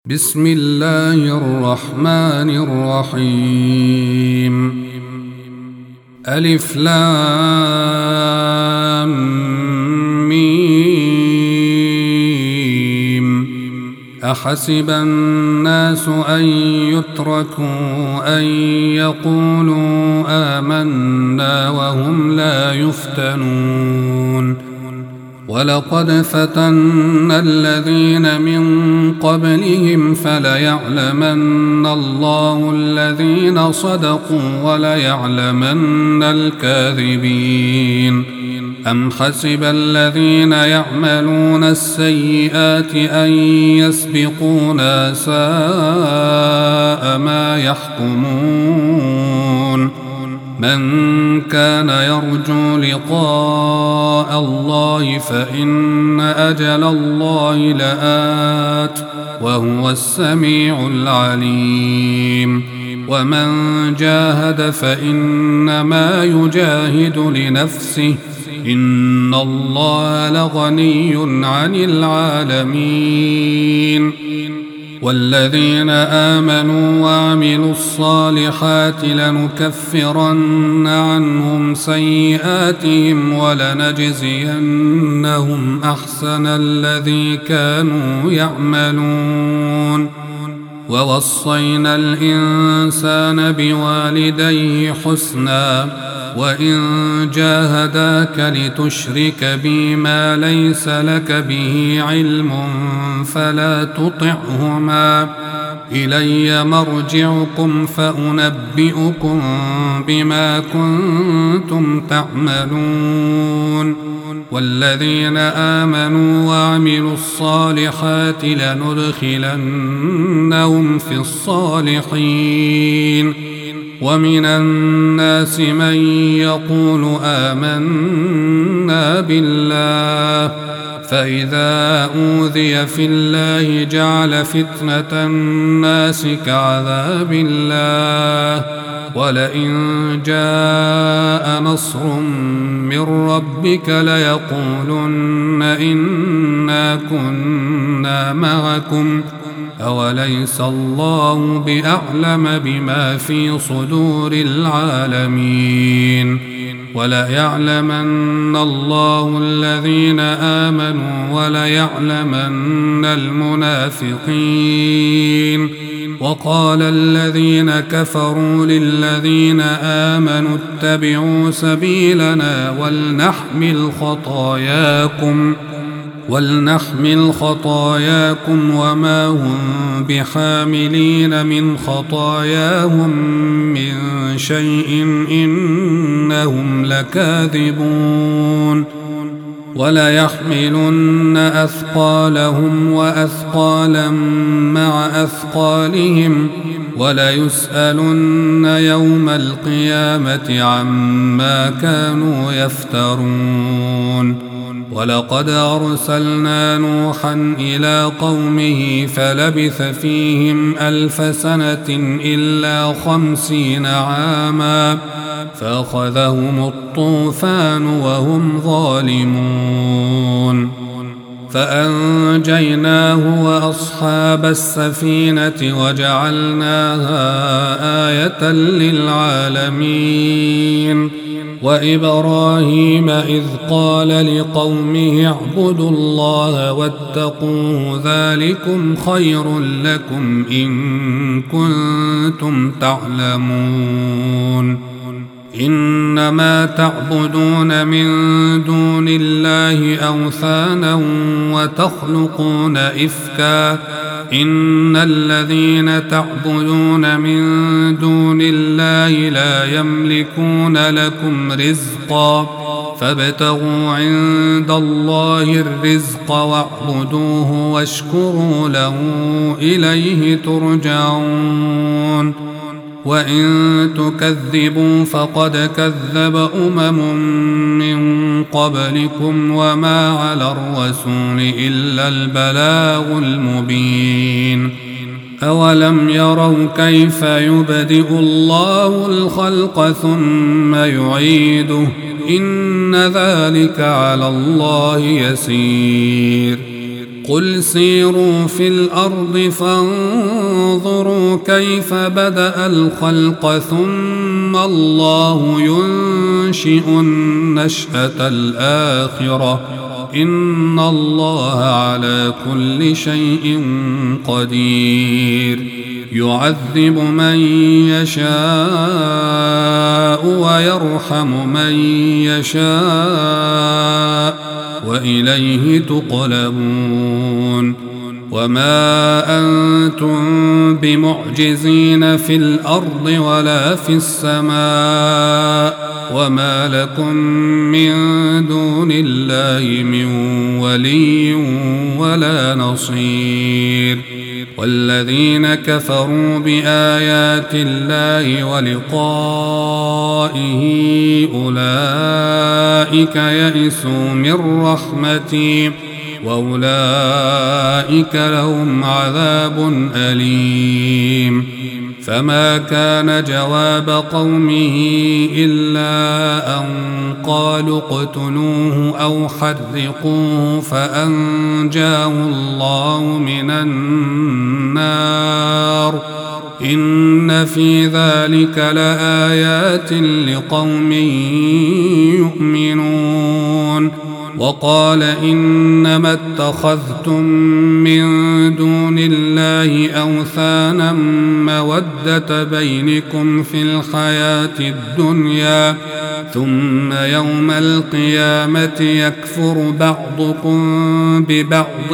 بسم الله الرحمن الرحيم. ألف لام ميم. أحسب الناس أن يتركوا أن يقولوا آمنا وهم لا يفتنون. ولقد فتنا الذين من قبلهم فليعلمن الله الذين صدقوا وليعلمن الكاذبين. أم حسب الذين يعملون السيئات أن يسبقونا ساء ما يحكمون. من كان يرجو لقاء الله فإن أجل الله لآت وهو السميع العليم. ومن جاهد فإنما يجاهد لنفسه إن الله لغني عن العالمين. والذين آمنوا وعملوا الصالحات لنكفرن عنهم سيئاتهم ولنجزينهم أحسن الذي كانوا يعملون. ووصينا الإنسان بوالديه حسنا وإن جاهداك لتشرك بي ما ليس لك به علم فلا تطعهما إلي مرجعكم فأنبئكم بما كنتم تعملون. والذين آمنوا وعملوا الصالحات لندخلنهم في الصالحين. ومن الناس من يقول آمنا بالله فإذا أوذي في الله جعل فتنة الناس كعذاب الله ولئن جاء نصر من ربك ليقولن إنا كنا معكم أوليس الله بأعلم بما في صدور العالمين. وليعلمن الله الذين آمنوا وليعلمن المنافقين. وقال الذين كفروا للذين آمنوا اتبعوا سبيلنا ولنحمل خطاياكم وما هم بحاملين من خطاياهم من شيء إنهم لكاذبون. وليحملن أثقالهم وأثقالا مع أثقالهم وليسألن يوم القيامة عما كانوا يفترون. ولقد أرسلنا نوحا إلى قومه فلبث فيهم 1000 سنة إلا 50 عاما فأخذهم الطوفان وهم ظالمون. فأنجيناه وأصحاب السفينة وجعلناها آية للعالمين. وإبراهيم إذ قال لقومه اعبدوا الله واتقوه ذلكم خير لكم إن كنتم تعلمون. إنما تعبدون من دون الله أوثانا وتخلقون إفكا إن الذين تعبدون من دون الله لا يملكون لكم رزقا فابتغوا عند الله الرزق واعبدوه واشكروا له إليه ترجعون. وإن تكذبوا فقد كذب من قبلكم وما على الرسول إلا البلاغ المبين. أولم يروا كيف يبدئ الله الخلق ثم يعيده إن ذلك على الله يسير. قل سيروا في الأرض فانظروا كيف بدأ الخلق ثم الله ينشئ النشأة الآخرة إن الله على كل شيء قدير يعذب من يشاء ويرحم من يشاء وإليه تقلبون وما أنتم بمعجزين في الأرض ولا في السماء وما لكم من دون الله من ولي ولا نصير والذين كفروا بآيات الله ولقائه أولئك يئسوا من رحمتي وأولئك لهم عذاب أليم فما كان جواب قومه إلا أن قالوا اقتلوه أو حرقوه فأنجاه الله من النار إن في ذلك لآيات لقوم يؤمنون وقال إنما اتخذتم من دون الله أوثانا مودة بينكم في الحياة الدنيا ثم يوم القيامة يكفر بعضكم ببعض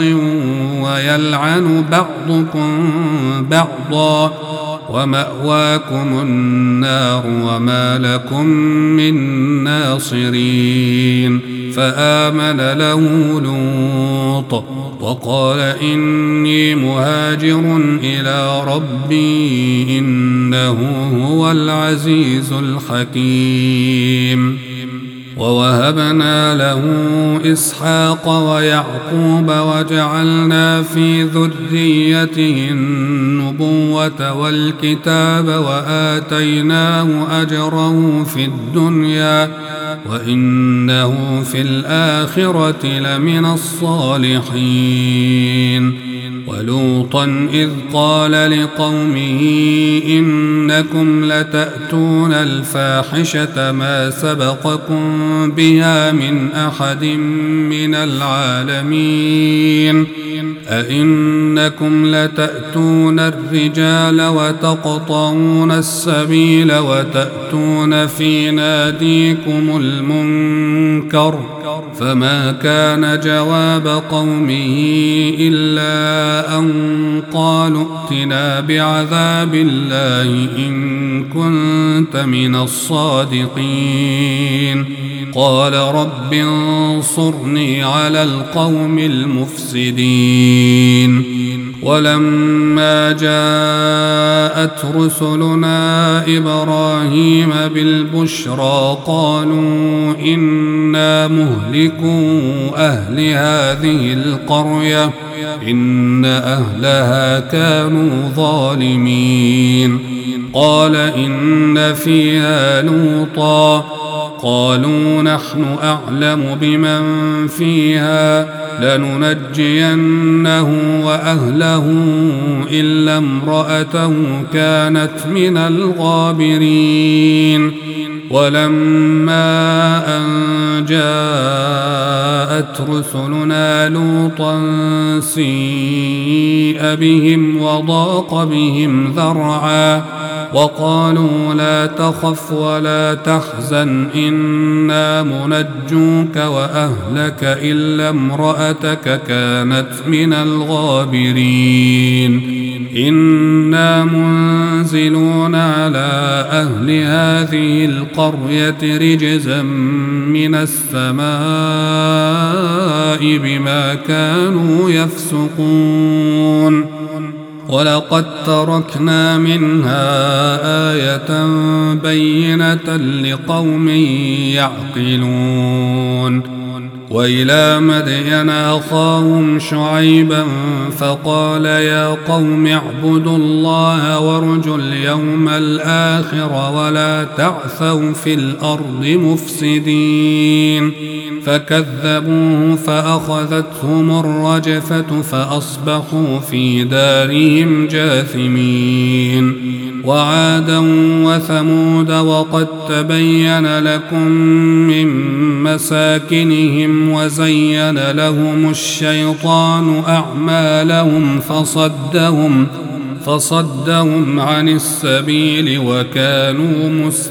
ويلعن بعضكم بعضا ومأواكم النار وما لكم من ناصرين فآمن له لوط وقال إني مهاجر إلى ربي إنه هو العزيز الحكيم ووهبنا له إسحاق ويعقوب وجعلنا في ذريته النبوة والكتاب وآتيناه أجره في الدنيا وإنه في الآخرة لمن الصالحين ولوطا إذ قال لقومه إنكم لتأتون الفاحشة ما سبقكم بها من أحد من العالمين أئنكم لتأتون الرجال وتقطعون السبيل وتأتون في ناديكم المنكر فما كان جواب قومه إلا أن قالوا ائتنا بعذاب الله إن كنت من الصادقين قال رب انصرني على القوم المفسدين ولما جاءت رسلنا إبراهيم بالبشرى قالوا إنا مهلكو أهل هذه القرية إن أهلها كانوا ظالمين قال إن فيها لوطا قالوا نحن أعلم بمن فيها لننجينه وأهله إلا امرأته كانت من الغابرين ولما أن جاءت رسلنا لوطا سيء بهم وضاق بهم ذرعا وقالوا لا تخف ولا تحزن إنا منجوك وأهلك إلا امرأتك كانت من الغابرين إنا منزلون على أهل هذه القرية رجزا من السماء بما كانوا يفسقون ولقد تركنا منها آية بينة لقوم يعقلون وإلى مدين أخاهم شعيبا فقال يا قوم اعبدوا الله وارجوا اليوم الآخر ولا تعثوا في الأرض مفسدين فكذبوه فأخذتهم الرجفة فأصبحوا في دارهم جاثمين وعادا وثمود وقد تبين لكم من مساكنهم وزين لهم الشيطان أعمالهم فصدهم عن السبيل وكانوا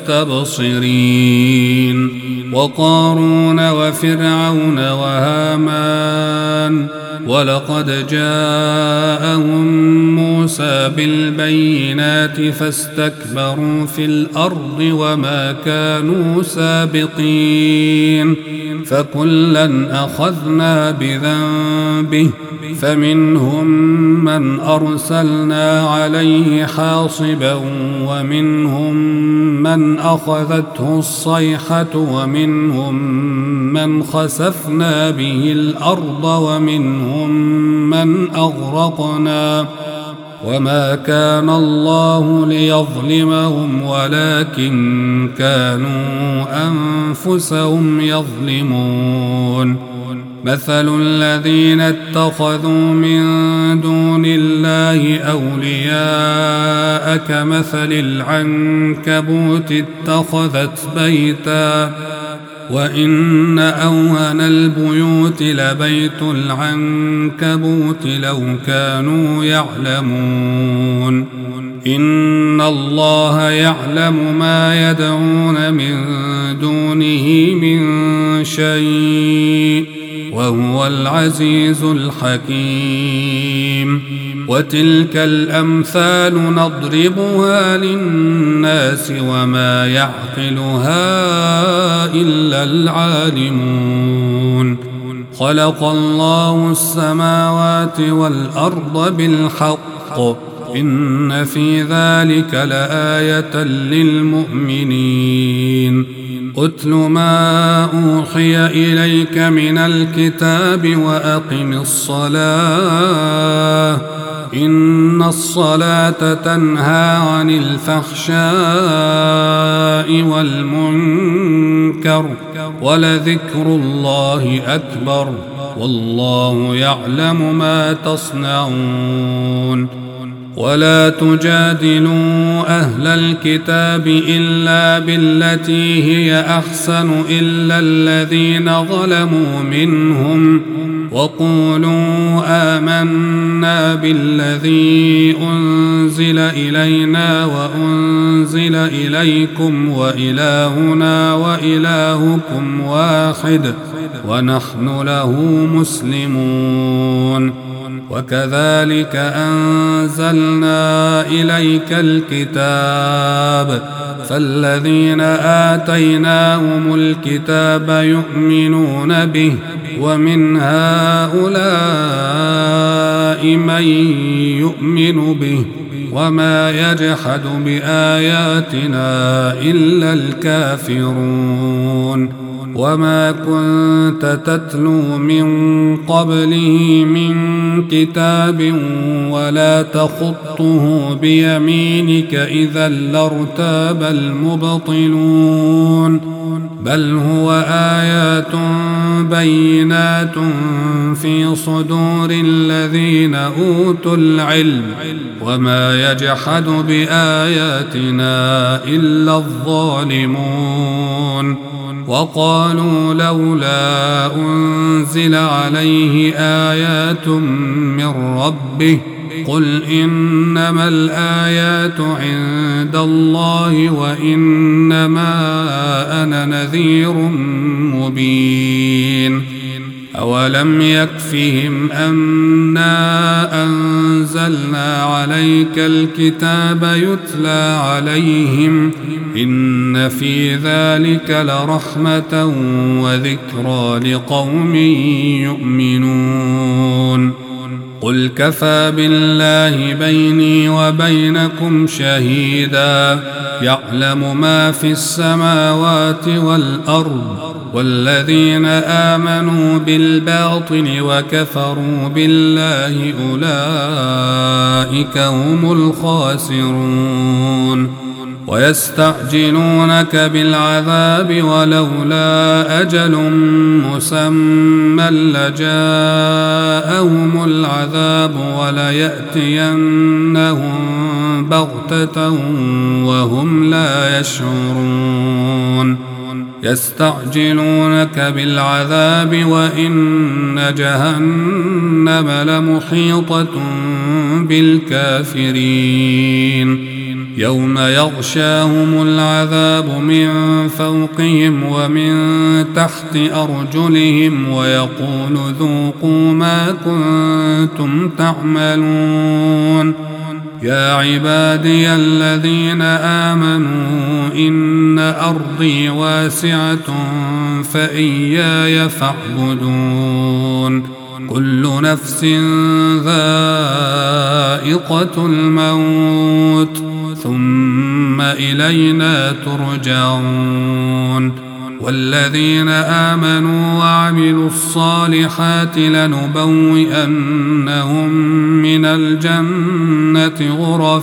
مستبصرين وقارون وفرعون وهامان ولقد جاءهم موسى بالبينات فاستكبروا في الأرض وما كانوا سابقين فكلا أخذنا بذنبه فمنهم من أرسلنا عليه حاصبا ومنهم من أخذته الصيحة ومنهم من خسفنا به الأرض ومنهم من أغرقنا وما كان الله ليظلمهم ولكن كانوا أنفسهم يظلمون مثل الذين اتخذوا من دون الله أولياء كمثل العنكبوت اتخذت بيتا وإن أوهن البيوت لبيت العنكبوت لو كانوا يعلمون إن الله يعلم ما يدعون من دونه من شيء وهو العزيز الحكيم وتلك الأمثال نضربها للناس وما يعقلها إلا العالمون خلق الله السماوات والأرض بالحق إن في ذلك لآية للمؤمنين أتل ما أوحي إليك من الكتاب وأقم الصلاة إن الصلاة تنهى عن الفحشاء والمنكر ولذكر الله أكبر والله يعلم ما تصنعون ولا تجادلوا أهل الكتاب إلا بالتي هي أحسن إلا الذين ظلموا منهم وقولوا آمنا بالذي أنزل إلينا وأنزل إليكم وإلهنا وإلهكم واحد ونحن له مسلمون وكذلك أنزلنا إليك الكتاب فالذين آتيناهم الكتاب يؤمنون به ومن هؤلاء من يؤمن به وما يجحد بآياتنا إلا الكافرون وما كنت تتلو من قبله من كتاب ولا تخطه بيمينك إذا لارتاب المبطلون بل هو آيات بينات في صدور الذين أوتوا العلم وما يجحد بآياتنا إلا الظالمون وقالوا لولا أنزل عليه آيات من ربه قل إنما الآيات عند الله وإنما أنا نذير مبين أولم يكفهم أنا أنزلنا عليك الكتاب يتلى عليهم إن في ذلك لرحمة وذكرى لقوم يؤمنون قل كفى بالله بيني وبينكم شهيدا يعلم ما في السماوات والأرض والذين آمنوا بالباطل وكفروا بالله أولئك هم الخاسرون ويستعجلونك بالعذاب ولولا أجل مسمى لجاءهم العذاب وليأتينهم بغتة وهم لا يشعرون يستعجلونك بالعذاب وإن جهنم لمحيطة بالكافرين يوم يغشاهم العذاب من فوقهم ومن تحت أرجلهم ويقول ذوقوا ما كنتم تعملون يا عبادي الذين آمنوا إن أرضي واسعة فإياي فاعبدون كل نفس ذائقة الموت ثم إلينا ترجعون والذين آمنوا وعملوا الصالحات لنبوئنهم من الجنة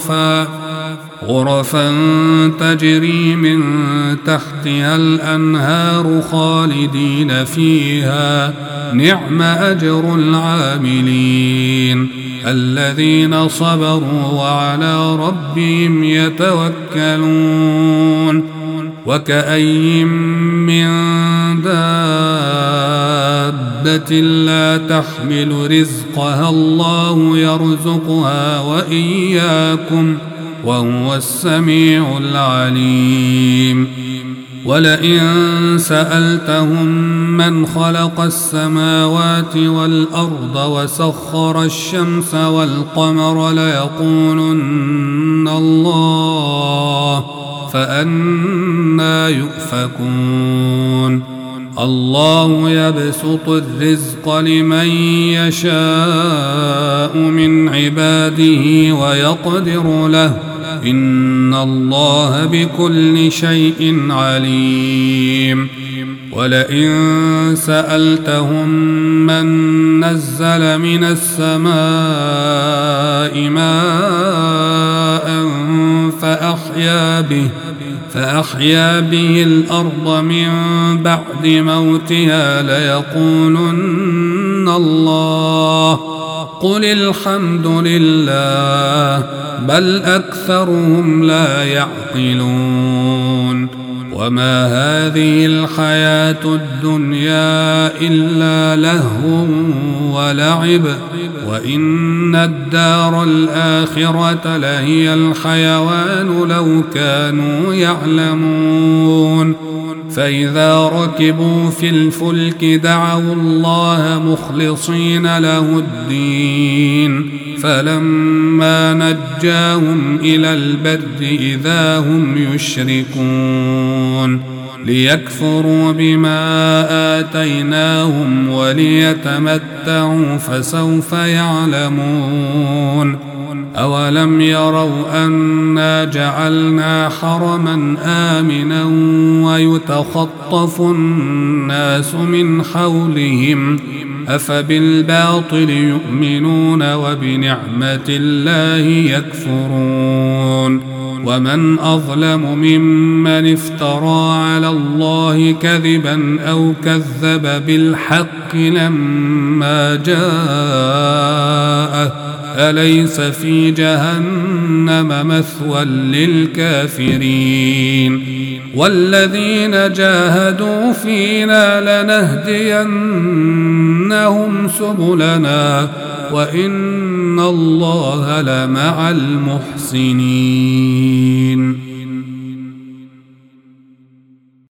غرفا تجري من تحتها الأنهار خالدين فيها نعم أجر العاملين الذين صبروا وعلى ربهم يتوكلون وكأين من دابة لا تحمل رزقها الله يرزقها وإياكم وهو السميع العليم ولئن سألتهم من خلق السماوات والأرض وسخر الشمس والقمر ليقولن الله فأنى يؤفكون الله يبسط الرزق لمن يشاء من عباده ويقدر له إن الله بكل شيء عليم ولئن سألتهم من نزل من السماء ماء فأحيا به الأرض من بعد موتها ليقولن الله قل الحمد لله بل أكثرهم لا يعقلون وما هذه الحياة الدنيا إلا لهو ولعب وإن الدار الآخرة لهي الحيوان لو كانوا يعلمون فإذا ركبوا في الفلك دعوا الله مخلصين له الدين فلما نجاهم إلى البر إذا هم يشركون ليكفروا بما آتيناهم وليتمتعوا فسوف يعلمون أولم يروا أنا جعلنا حرما آمنا ويتخطف الناس من حولهم أفبالباطل يؤمنون وبنعمة الله يكفرون ومن أظلم ممن افترى على الله كذبا أو كذب بالحق لما جاءه أليس في جهنم مثوى للكافرين والذين جاهدوا فينا لنهدينهم سبلنا وإن الله لمع المحسنين